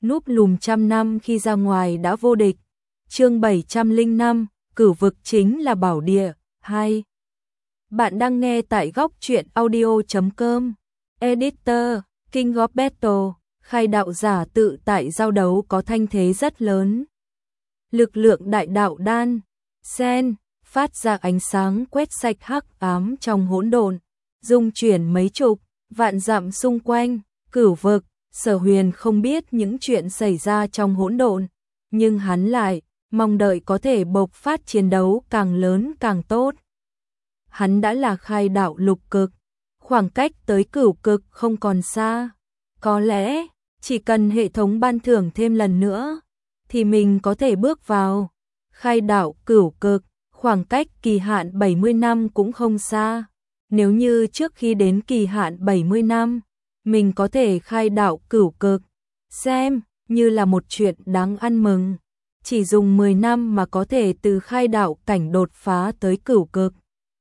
núp lùm trăm năm khi ra ngoài đã vô địch. Chương 705, cửu vực chính là bảo địa. 2. Bạn đang nghe tại góc truyện audio.com. Editor, King of Battle, khai đạo giả tự tại giao đấu có thanh thế rất lớn. Lực lượng đại đạo đan, sen, phát ra ánh sáng quét sạch hắc ám trong hỗn độn, dung chuyển mấy chục, vạn dặm xung quanh, cửu vực. Sở Huyền không biết những chuyện xảy ra trong hỗn độn, nhưng hắn lại mong đợi có thể bộc phát chiến đấu càng lớn càng tốt. Hắn đã là khai đạo lục cực, khoảng cách tới cửu cực không còn xa. Có lẽ, chỉ cần hệ thống ban thưởng thêm lần nữa, thì mình có thể bước vào khai đạo cửu cực, khoảng cách kỳ hạn 70 năm cũng không xa. Nếu như trước khi đến kỳ hạn 70 năm, mình có thể khai đạo cửu cực, xem như là một chuyện đáng ăn mừng. Chỉ dùng 10 năm mà có thể từ khai đạo cảnh đột phá tới cửu cực.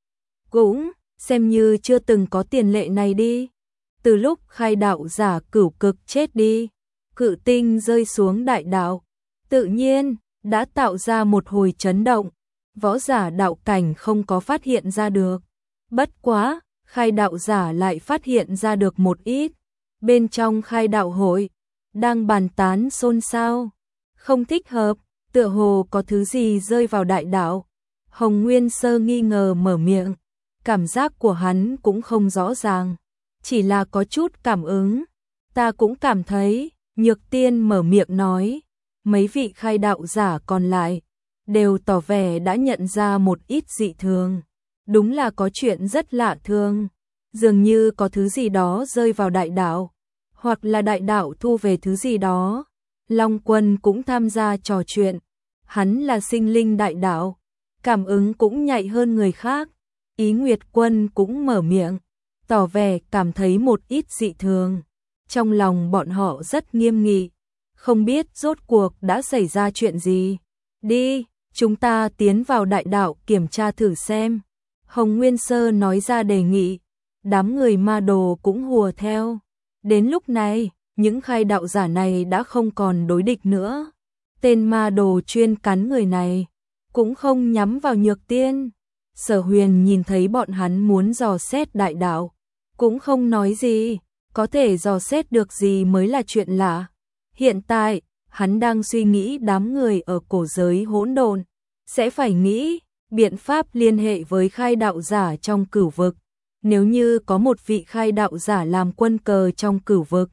Cũng xem như chưa từng có tiền lệ này đi. Từ lúc khai đạo giả cửu cực chết đi, cự tinh rơi xuống đại đạo, tự nhiên đã tạo ra một hồi chấn động. Võ giả đạo cảnh không có phát hiện ra được. Bất quá, khai đạo giả lại phát hiện ra được một ít. Bên trong khai đạo hội, đang bàn tán xôn xao. Không thích hợp, tựa hồ có thứ gì rơi vào đại đạo. Hồng Nguyên Sơ nghi ngờ mở miệng. Cảm giác của hắn cũng không rõ ràng, chỉ là có chút cảm ứng. Ta cũng cảm thấy, Nhược Tiên mở miệng nói. Mấy vị khai đạo giả còn lại đều tỏ vẻ đã nhận ra một ít dị thường. Đúng là có chuyện rất lạ thường, dường như có thứ gì đó rơi vào đại đạo, hoặc là đại đạo thu về thứ gì đó. Long Quân cũng tham gia trò chuyện, hắn là sinh linh đại đạo, cảm ứng cũng nhạy hơn người khác. Ý Nguyệt Quân cũng mở miệng, tỏ vẻ cảm thấy một ít dị thường. Trong lòng bọn họ rất nghiêm nghị, không biết rốt cuộc đã xảy ra chuyện gì. Đi, chúng ta tiến vào đại đạo kiểm tra thử xem. Hồng Nguyên Sơ nói ra đề nghị, đám người ma đồ cũng hùa theo. Đến lúc này, những khai đạo giả này đã không còn đối địch nữa. Tên ma đồ chuyên cắn người này, cũng không nhắm vào Nhược Tiên. Sở Huyền nhìn thấy bọn hắn muốn dò xét đại đạo, cũng không nói gì, có thể dò xét được gì mới là chuyện lạ. Hiện tại, hắn đang suy nghĩ đám người ở cổ giới hỗn độn sẽ phải nghĩ biện pháp liên hệ với khai đạo giả trong cửu vực. Nếu như có một vị khai đạo giả làm quân cờ trong cửu vực,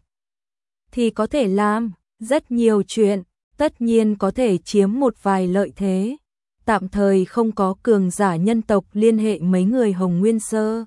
thì có thể làm rất nhiều chuyện, tất nhiên có thể chiếm một vài lợi thế. Tạm thời không có cường giả nhân tộc liên hệ mấy người Hồng Nguyên Sơ.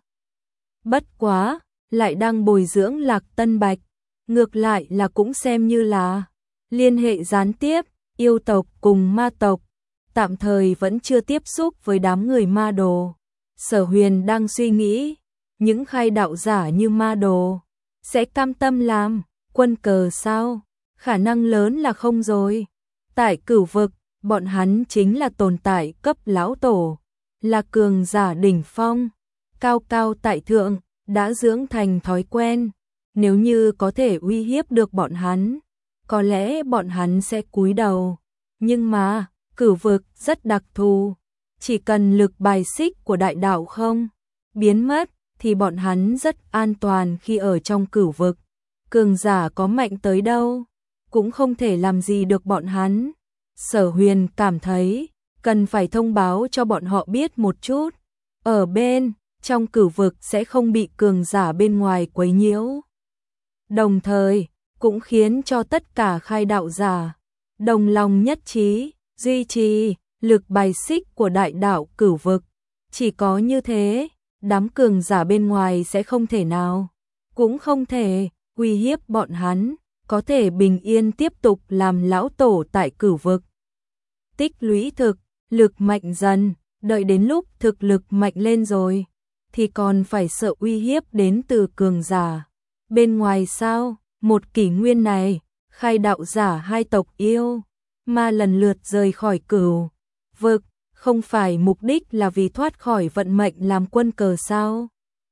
Bất quá, lại đang bồi dưỡng Lạc Tân Bạch, ngược lại là cũng xem như là liên hệ gián tiếp, yêu tộc cùng ma tộc. Tạm thời vẫn chưa tiếp xúc với đám người ma đồ. Sở Huyền đang suy nghĩ, những khai đạo giả như ma đồ sẽ cam tâm làm quân cờ sao? Khả năng lớn là không rồi. Tại cửu vực, bọn hắn chính là tồn tại cấp lão tổ, là cường giả đỉnh phong, cao cao tại thượng, đã dưỡng thành thói quen. Nếu như có thể uy hiếp được bọn hắn, có lẽ bọn hắn sẽ cúi đầu. Nhưng mà, cửu vực rất đặc thù, chỉ cần lực bài xích của đại đạo không biến mất, thì bọn hắn rất an toàn khi ở trong cửu vực. Cường giả có mạnh tới đâu, cũng không thể làm gì được bọn hắn. Sở Huyền cảm thấy, cần phải thông báo cho bọn họ biết một chút. Ở bên, trong cửu vực sẽ không bị cường giả bên ngoài quấy nhiễu. Đồng thời, cũng khiến cho tất cả khai đạo giả đồng lòng nhất trí, duy trì lực bài xích của đại đạo cửu vực. Chỉ có như thế, đám cường giả bên ngoài sẽ không thể nào, cũng không thể uy hiếp bọn hắn, có thể bình yên tiếp tục làm lão tổ tại cửu vực. Tích lũy thực, lực mạnh dần, đợi đến lúc thực lực mạnh lên rồi, thì còn phải sợ uy hiếp đến từ cường giả bên ngoài sao? Một kỷ nguyên này, khai đạo giả hai tộc yêu ma lần lượt rời khỏi cửu vực, không phải mục đích là vì thoát khỏi vận mệnh làm quân cờ sao?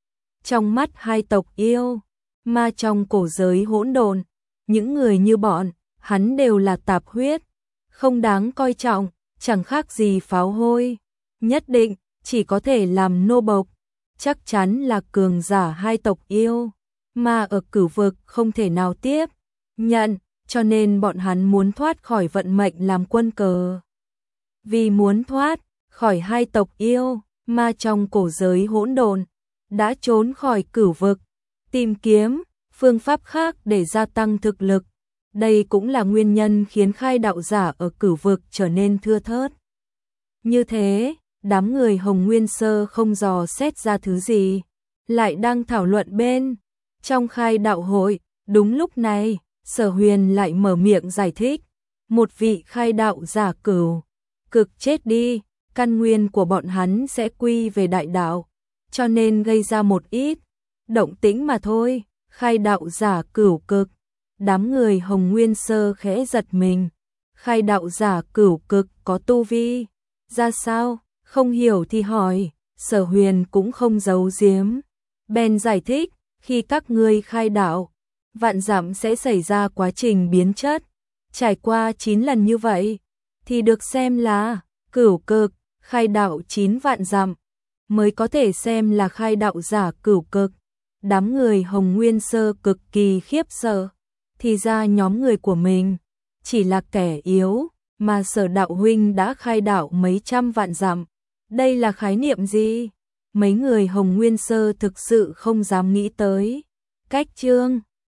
Trong mắt hai tộc yêu ma trong cổ giới hỗn độn, những người như bọn hắn đều là tạp huyết, không đáng coi trọng, chẳng khác gì pháo hôi, nhất định chỉ có thể làm nô bộc, chắc chắn là cường giả hai tộc yêu, mà ở Cửu vực không thể nào tiếp nhận, cho nên bọn hắn muốn thoát khỏi vận mệnh làm quân cờ. Vì muốn thoát khỏi hai tộc yêu, mà trong cổ giới hỗn độn đã trốn khỏi Cửu vực, tìm kiếm phương pháp khác để gia tăng thực lực. Đây cũng là nguyên nhân khiến khai đạo giả ở Cửu vực trở nên thưa thớt. Như thế, đám người Hồng Nguyên Sơ không dò xét ra thứ gì, lại đang thảo luận bên trong khai đạo hội. Đúng lúc này, Sở Huyền lại mở miệng giải thích, một vị khai đạo giả Cửu cực chết đi, căn nguyên của bọn hắn sẽ quy về đại đạo, cho nên gây ra một ít động tĩnh mà thôi. Khai đạo giả Cửu cực, đám người Hồng Nguyên Sơ khẽ giật mình. Khai đạo giả Cửu cực có tu vi ra sao? Không hiểu thì hỏi. Sở Huyền cũng không giấu giếm, bèn giải thích, khi các ngươi khai đạo, vạn dặm sẽ xảy ra quá trình biến chất, trải qua 9 lần như vậy thì được xem là Cửu cực. Khai đạo 9 vạn dặm mới có thể xem là khai đạo giả Cửu cực. Đám người Hồng Nguyên Sơ cực kỳ khiếp sợ, thì ra nhóm người của mình chỉ là kẻ yếu, mà Sở đạo huynh đã khai đạo mấy trăm vạn dặm. Đây là khái niệm gì? Mấy người Hồng Nguyên Sơ thực sự không dám nghĩ tới. Cách chương